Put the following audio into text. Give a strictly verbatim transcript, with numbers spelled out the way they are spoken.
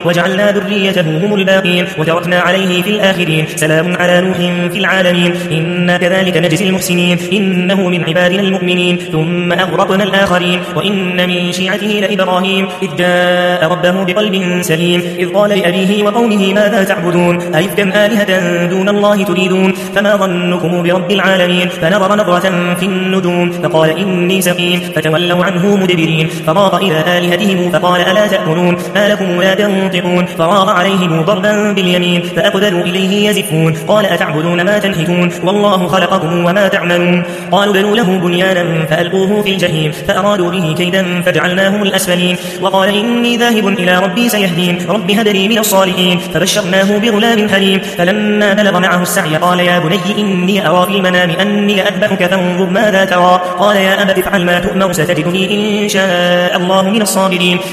وجعلنا ذريته هم الباقين وتركنا عليه في الآخرين سلام على نوح في العالمين إنا كذلك نجزي المحسنين إنه من عبادنا المؤمنين ثم أغرقنا الآخرين وإن من شيعته لإبراهيم إذ جاء ربه بقلب سليم إذ قال لأبيه وقومه ماذا تعبدون أئفكا آلهة دون الله تريدون فما ظنكم برب العالمين فنظر نظرة في النجوم فقال إني سقيم فتولوا عنه مدبرين فراغ إلى آلهتهم فقال ألا تأكلون ما لكم لا تنطقون فراغ عليهم ضربا باليمين فأقبلوا إليه يزفون قال أتعبدون ما تنحتون والله خلقكم وما تعملون قالوا بنوا له بنيانا فألقوه في الجحيم فأرادوا به كيدا فجعلناهم الأسفلين وقال إني ذاهب إلى ربي سيهدين رب هب لي من الصالحين فبشرناه بغلام حليم فلما بلغ معه السعي قال يا بني إني أرى في المنام أني أذبحك فانظر ماذا ترى قال يا أبت افعل ما تؤمر ستجدني إن شاء الله من الصابرين